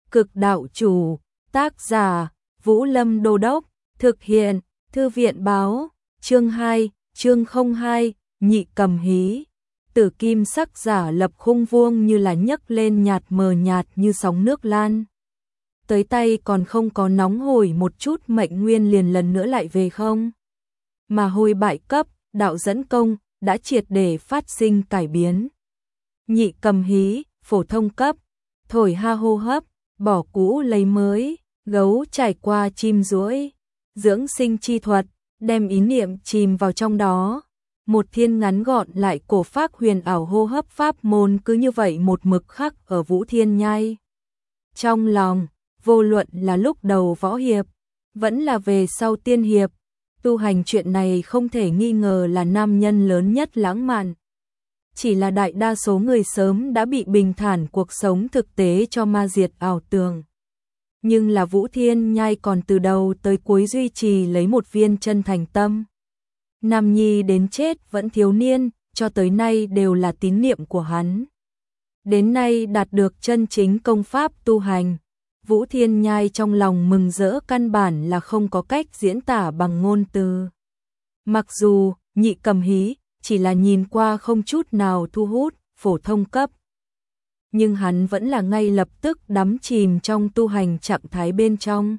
Cực đạo chủ, tác giả, Vũ Lâm Đô Đốc, thực hiện, Thư viện báo, chương 2, chương 02, Nhị Cầm Hí. Tử kim sắc giả lập khung vuông như là nhấc lên nhạt mờ nhạt như sóng nước lan. Tới tay còn không có nóng hổi một chút mệnh nguyên liền lần nữa lại về không. Mà hồi bại cấp, đạo dẫn công, đã triệt để phát sinh cải biến. Nhị cầm hí, phổ thông cấp, thổi ha hô hấp, bỏ cũ lấy mới, gấu trải qua chim duỗi, dưỡng sinh chi thuật, đem ý niệm chìm vào trong đó. Một thiên ngắn gọn lại cổ phác huyền ảo hô hấp pháp môn cứ như vậy một mực khắc ở Vũ Thiên Nhai. Trong lòng, vô luận là lúc đầu võ hiệp, vẫn là về sau tiên hiệp, tu hành chuyện này không thể nghi ngờ là nam nhân lớn nhất lãng mạn. Chỉ là đại đa số người sớm đã bị bình thản cuộc sống thực tế cho ma diệt ảo tưởng. Nhưng là Vũ Thiên Nhai còn từ đầu tới cuối duy trì lấy một viên chân thành tâm. Nam nhi đến chết vẫn thiếu niên, cho tới nay đều là tín niệm của hắn. Đến nay đạt được chân chính công pháp tu hành, Vũ Thiên Nhai trong lòng mừng rỡ căn bản là không có cách diễn tả bằng ngôn từ. Mặc dù, nhị cầm hí, chỉ là nhìn qua không chút nào thu hút, phổ thông cấp. Nhưng hắn vẫn là ngay lập tức đắm chìm trong tu hành trạng thái bên trong.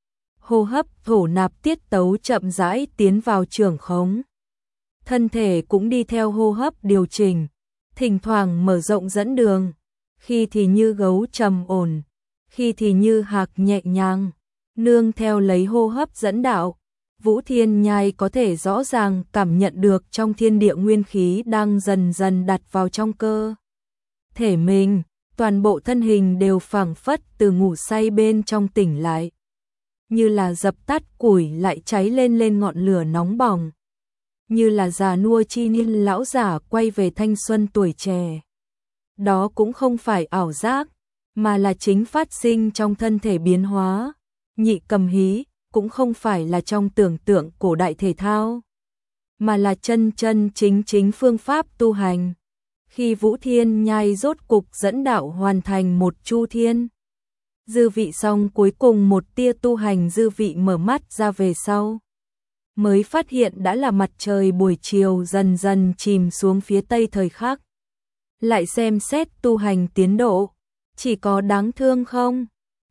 Hô hấp thổ nạp tiết tấu chậm rãi tiến vào trường khống. Thân thể cũng đi theo hô hấp điều chỉnh, thỉnh thoảng mở rộng dẫn đường, khi thì như gấu trầm ổn, khi thì như hạc nhẹ nhàng, nương theo lấy hô hấp dẫn đạo. Vũ Thiên Nhai có thể rõ ràng cảm nhận được trong thiên địa nguyên khí đang dần dần đặt vào trong cơ thể mình, toàn bộ thân hình đều phảng phất từ ngủ say bên trong tỉnh lại. Như là dập tắt củi lại cháy lên lên ngọn lửa nóng bỏng. Như là già nua chi niên lão giả quay về thanh xuân tuổi trẻ. Đó cũng không phải ảo giác, mà là chính phát sinh trong thân thể biến hóa. Nhị cầm hí cũng không phải là trong tưởng tượng cổ đại thể thao, mà là chân chân chính chính phương pháp tu hành. Khi Vũ Thiên Nhai rốt cục dẫn đạo hoàn thành một chu thiên dư vị xong, cuối cùng một tia tu hành dư vị mở mắt ra về sau, mới phát hiện đã là mặt trời buổi chiều dần dần chìm xuống phía tây thời khắc. Lại xem xét tu hành tiến độ, chỉ có đáng thương không?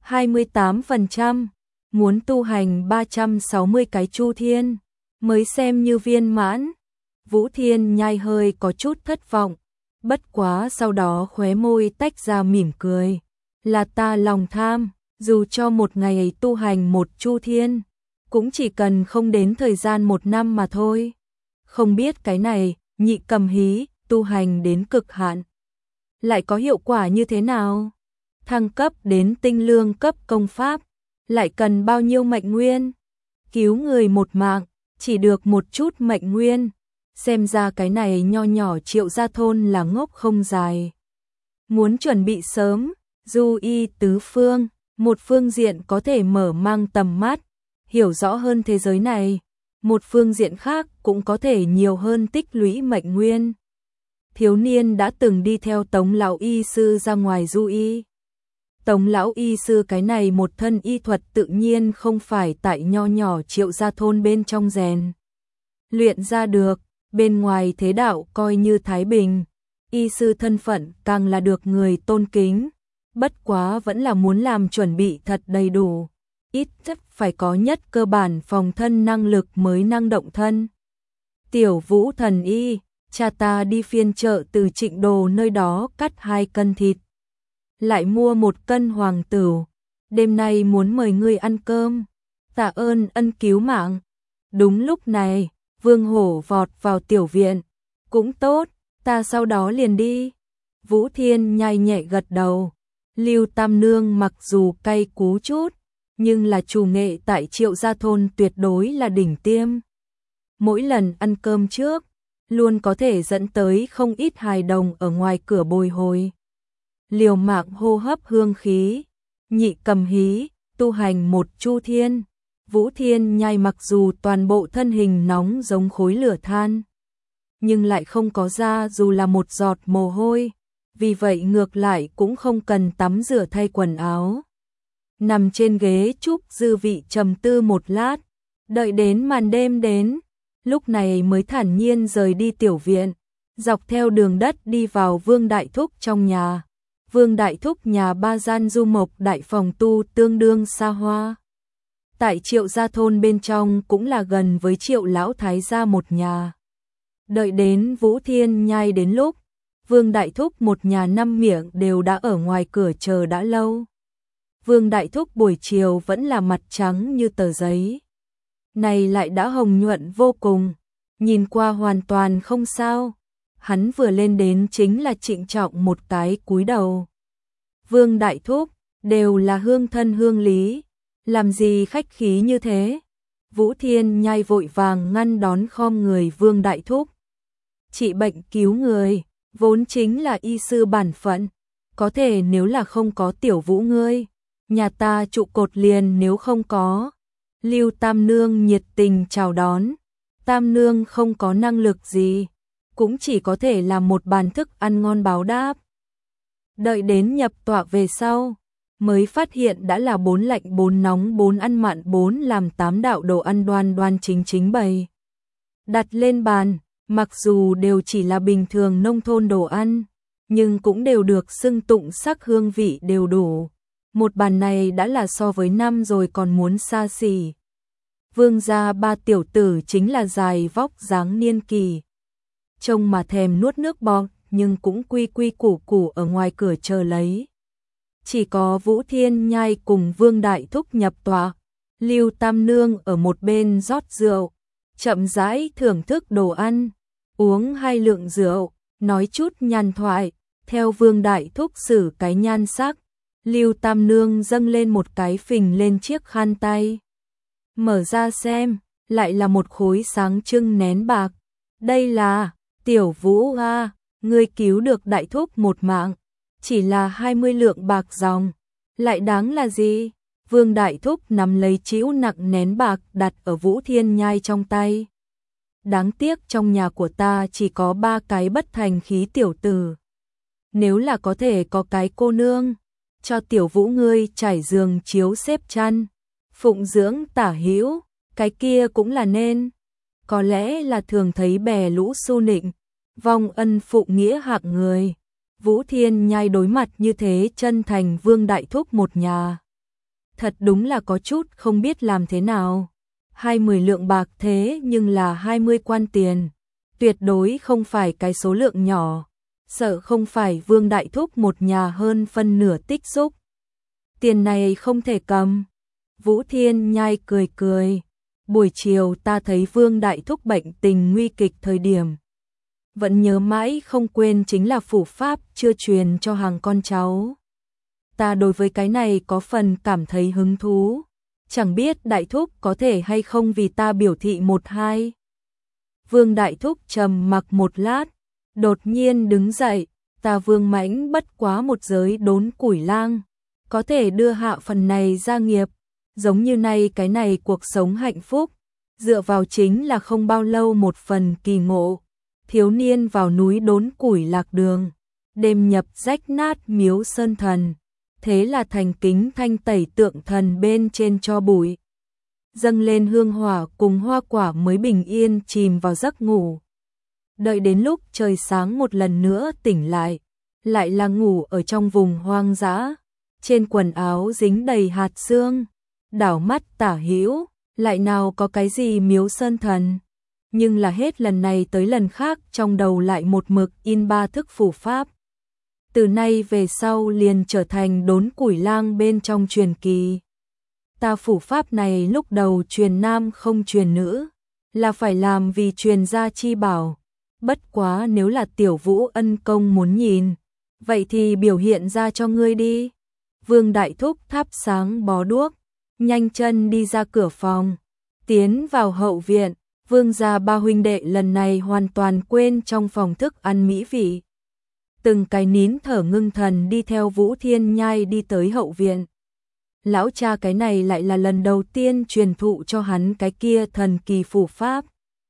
28%, muốn tu hành 360 cái chu thiên, mới xem như viên mãn. Vũ Thiên Nhai hơi có chút thất vọng, bất quá sau đó khóe môi tách ra mỉm cười. Là ta lòng tham, dù cho một ngày tu hành một chu thiên, cũng chỉ cần không đến thời gian 1 năm mà thôi. Không biết cái này, nhị cầm hí, tu hành đến cực hạn, lại có hiệu quả như thế nào? Thăng cấp đến tinh lương cấp công pháp, lại cần bao nhiêu mệnh nguyên? Cứu người một mạng, chỉ được một chút mệnh nguyên. Xem ra cái này nho nhỏ Triệu Gia thôn là ngốc không dài. Muốn chuẩn bị sớm, du y tứ phương, một phương diện có thể mở mang tầm mắt, hiểu rõ hơn thế giới này, một phương diện khác cũng có thể nhiều hơn tích lũy mệnh nguyên. Thiếu niên đã từng đi theo Tống lão y sư ra ngoài du y. Tống lão y sư cái này một thân y thuật tự nhiên không phải tại nho nhỏ Triệu Gia thôn bên trong rèn luyện ra được, bên ngoài thế đạo coi như thái bình, y sư thân phận càng là được người tôn kính. Bất quá vẫn là muốn làm chuẩn bị thật đầy đủ, ít nhất phải có nhất cơ bản phòng thân năng lực mới năng động thân. Tiểu Vũ thần y, cha ta đi phiên chợ từ Trịnh Đồ nơi đó cắt 2 cân thịt, lại mua 1 cân hoàng tửu, đêm nay muốn mời ngươi ăn cơm, tạ ơn ân cứu mạng. Đúng lúc này, Vương Hổ vọt vào tiểu viện, cũng tốt, ta sau đó liền đi. Vũ Thiên Nhai nhẹ gật đầu. Lưu Tam Nương mặc dù cay cú chút, nhưng là chủ nghệ tại Triệu Gia thôn tuyệt đối là đỉnh tiêm. Mỗi lần ăn cơm trước, luôn có thể dẫn tới không ít hài đồng ở ngoài cửa bồi hồi. Liều mạng hô hấp hương khí, nhị cầm hí, tu hành một chu thiên. Vũ Thiên Nhai mặc dù toàn bộ thân hình nóng giống khối lửa than, nhưng lại không có ra dù là một giọt mồ hôi. Vì vậy ngược lại cũng không cần tắm rửa thay quần áo, nằm trên ghế trúc dư vị trầm tư một lát, đợi đến màn đêm đến, lúc này mới thản nhiên rời đi tiểu viện, dọc theo đường đất đi vào Vương Đại Thúc trong nhà. Vương Đại Thúc nhà 3 gian du mộc đại phòng tu tương đương xa hoa. Tại Triệu gia thôn bên trong cũng là gần với Triệu lão thái gia một nhà. Đợi đến Vũ Thiên Nhai đến lúc, Vương Đại Thúc một nhà 5 miệng đều đã ở ngoài cửa chờ đã lâu. Vương Đại Thúc buổi chiều vẫn là mặt trắng như tờ giấy. Này lại đã hồng nhuận vô cùng, nhìn qua hoàn toàn không sao. Hắn vừa lên đến chính là trịnh trọng một cái cúi đầu. Vương Đại Thúc, đều là hương thân hương lý, làm gì khách khí như thế? Vũ Thiên Nhai vội vàng ngăn đón khom người Vương Đại Thúc. Trị bệnh cứu người, vốn chính là y sư bản phận, có thể nếu là không có tiểu Vũ ngươi, nhà ta trụ cột liền nếu không có. Lưu Tam Nương nhiệt tình chào đón, Tam Nương không có năng lực gì, cũng chỉ có thể làm một bàn thức ăn ngon báo đáp. Đợi đến nhập tọa về sau, mới phát hiện đã là 4 lạnh 4 nóng 4 ăn mặn 4 làm 8 đạo đồ ăn đoan đoan chính chính bày. Đặt lên bàn, mặc dù đều chỉ là bình thường nông thôn đồ ăn, nhưng cũng đều được xưng tụng sắc hương vị đều đủ. Một bàn này đã là so với năm rồi còn muốn xa xỉ. Vương gia 3 tiểu tử chính là dài vóc dáng niên kỳ. Trông mà thèm nuốt nước bọt, nhưng cũng quy quy củ củ ở ngoài cửa chờ lấy. Chỉ có Vũ Thiên Nhai cùng Vương Đại Thúc nhập tọa, Lưu Tam Nương ở một bên rót rượu, chậm rãi thưởng thức đồ ăn, uống 2 lượng rượu, nói chút nhàn thoại, theo Vương Đại Thúc xử cái nhan sắc, Lưu Tam Nương dâng lên một cái phình lên chiếc khăn tay. Mở ra xem, lại là một khối sáng trưng nén bạc. Đây là, tiểu Vũ a, ngươi cứu được Đại Thúc một mạng, chỉ là 20 lượng bạc dòng, lại đáng là gì? Vương Đại Thúc nắm lấy chĩu nặng nén bạc đặt ở Vũ Thiên Nhai trong tay. Đáng tiếc trong nhà của ta chỉ có 3 cái bất thành khí tiểu tử. Nếu là có thể có cái cô nương, cho tiểu Vũ ngươi trải giường chiếu xếp chăn, phụng dưỡng tả hữu, cái kia cũng là nên. Có lẽ là thường thấy bè lũ su nịnh, vong ân phụ nghĩa hạng người. Vũ Thiên Nhai đối mặt như thế chân thành Vương Đại Thúc một nhà. Thật đúng là có chút không biết làm thế nào. 20 lượng bạc thế nhưng là 20 quan tiền. Tuyệt đối không phải cái số lượng nhỏ. Sợ không phải Vương Đại Thúc một nhà hơn phân nửa tích xúc. Tiền này không thể cầm. Vũ Thiên Nhai cười cười. Buổi chiều ta thấy Vương Đại Thúc bệnh tình nguy kịch thời điểm. Vẫn nhớ mãi không quên chính là phủ pháp chưa truyền cho hàng con cháu. Ta đối với cái này có phần cảm thấy hứng thú. Chẳng biết Đại Thúc có thể hay không vì ta biểu thị một hai. Vương Đại Thúc trầm mặc một lát, đột nhiên đứng dậy. Ta Vương Mãnh bất quá một giới đốn củi lang, có thể đưa hạ phần này gia nghiệp. Giống như nay cái này cuộc sống hạnh phúc, dựa vào chính là không bao lâu một phần kỳ ngộ. Thiếu niên vào núi đốn củi lạc đường, đêm nhập rách nát miếu sơn thần, thế là thành kính thanh tẩy tượng thần bên trên cho bụi. Dâng lên hương hỏa cùng hoa quả mới bình yên chìm vào giấc ngủ. Đợi đến lúc trời sáng một lần nữa tỉnh lại là ngủ ở trong vùng hoang dã, trên quần áo dính đầy hạt sương, đảo mắt tả hữu, lại nào có cái gì miếu sơn thần. Nhưng là hết lần này tới lần khác trong đầu lại một mực in 3 thức phù pháp. Từ nay về sau liền trở thành đốn củi lang bên trong truyền kỳ. Ta phù pháp này lúc đầu truyền nam không truyền nữ, là phải làm vì truyền gia chi bảo. Bất quá nếu là tiểu Vũ ân công muốn nhìn, vậy thì biểu hiện ra cho ngươi đi. Vương Đại Thúc thắp sáng bó đuốc, nhanh chân đi ra cửa phòng, tiến vào hậu viện. Vương gia 3 huynh đệ lần này hoàn toàn quên trong phòng thức ăn mỹ vị. Từng cái nín thở ngưng thần đi theo Vũ Thiên Nhai đi tới hậu viện. Lão cha cái này lại là lần đầu tiên truyền thụ cho hắn cái kia thần kỳ phù pháp.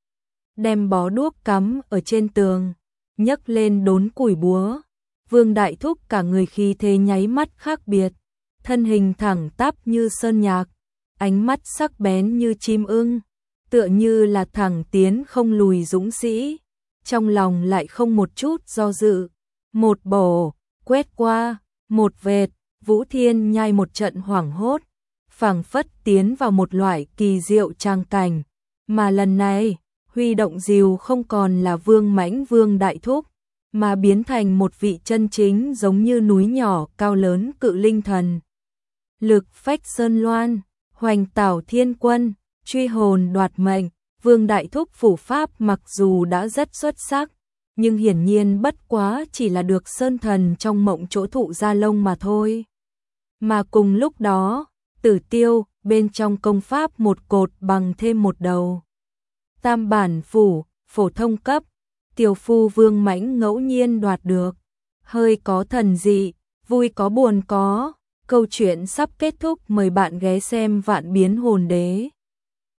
Đem bó đuốc cắm ở trên tường, nhấc lên đốn củi búa. Vương Đại Thúc cả người khí thế nháy mắt khác biệt, thân hình thẳng tắp như sơn nhạc, ánh mắt sắc bén như chim ưng, tựa như là thẳng tiến không lùi dũng sĩ, trong lòng lại không một chút do dự, một bổ, quét qua, một vệt, Vũ Thiên Nhai một trận hoảng hốt, phảng phất tiến vào một loại kỳ diệu tràng cảnh, mà lần này, huy động rìu không còn là Vương Mãnh Vương đại thúc, mà biến thành một vị chân chính giống như núi nhỏ cao lớn cự linh thần. Lực phách sơn loan, hoành tảo thiên quân, truy hồn đoạt mệnh, Vương đại thúc phủ pháp mặc dù đã rất xuất sắc, nhưng hiển nhiên bất quá chỉ là được sơn thần trong mộng chỗ thụ gia lông mà thôi. Mà cùng lúc đó, Tử Tiêu, bên trong công pháp một cột bằng thêm một đầu. Tam bản phủ, phổ thông cấp, tiểu phu Vương Mãnh ngẫu nhiên đoạt được. Hơi có thần dị, vui có buồn có, câu chuyện sắp kết thúc, mời bạn ghé xem Vạn Biến Hồn Đế.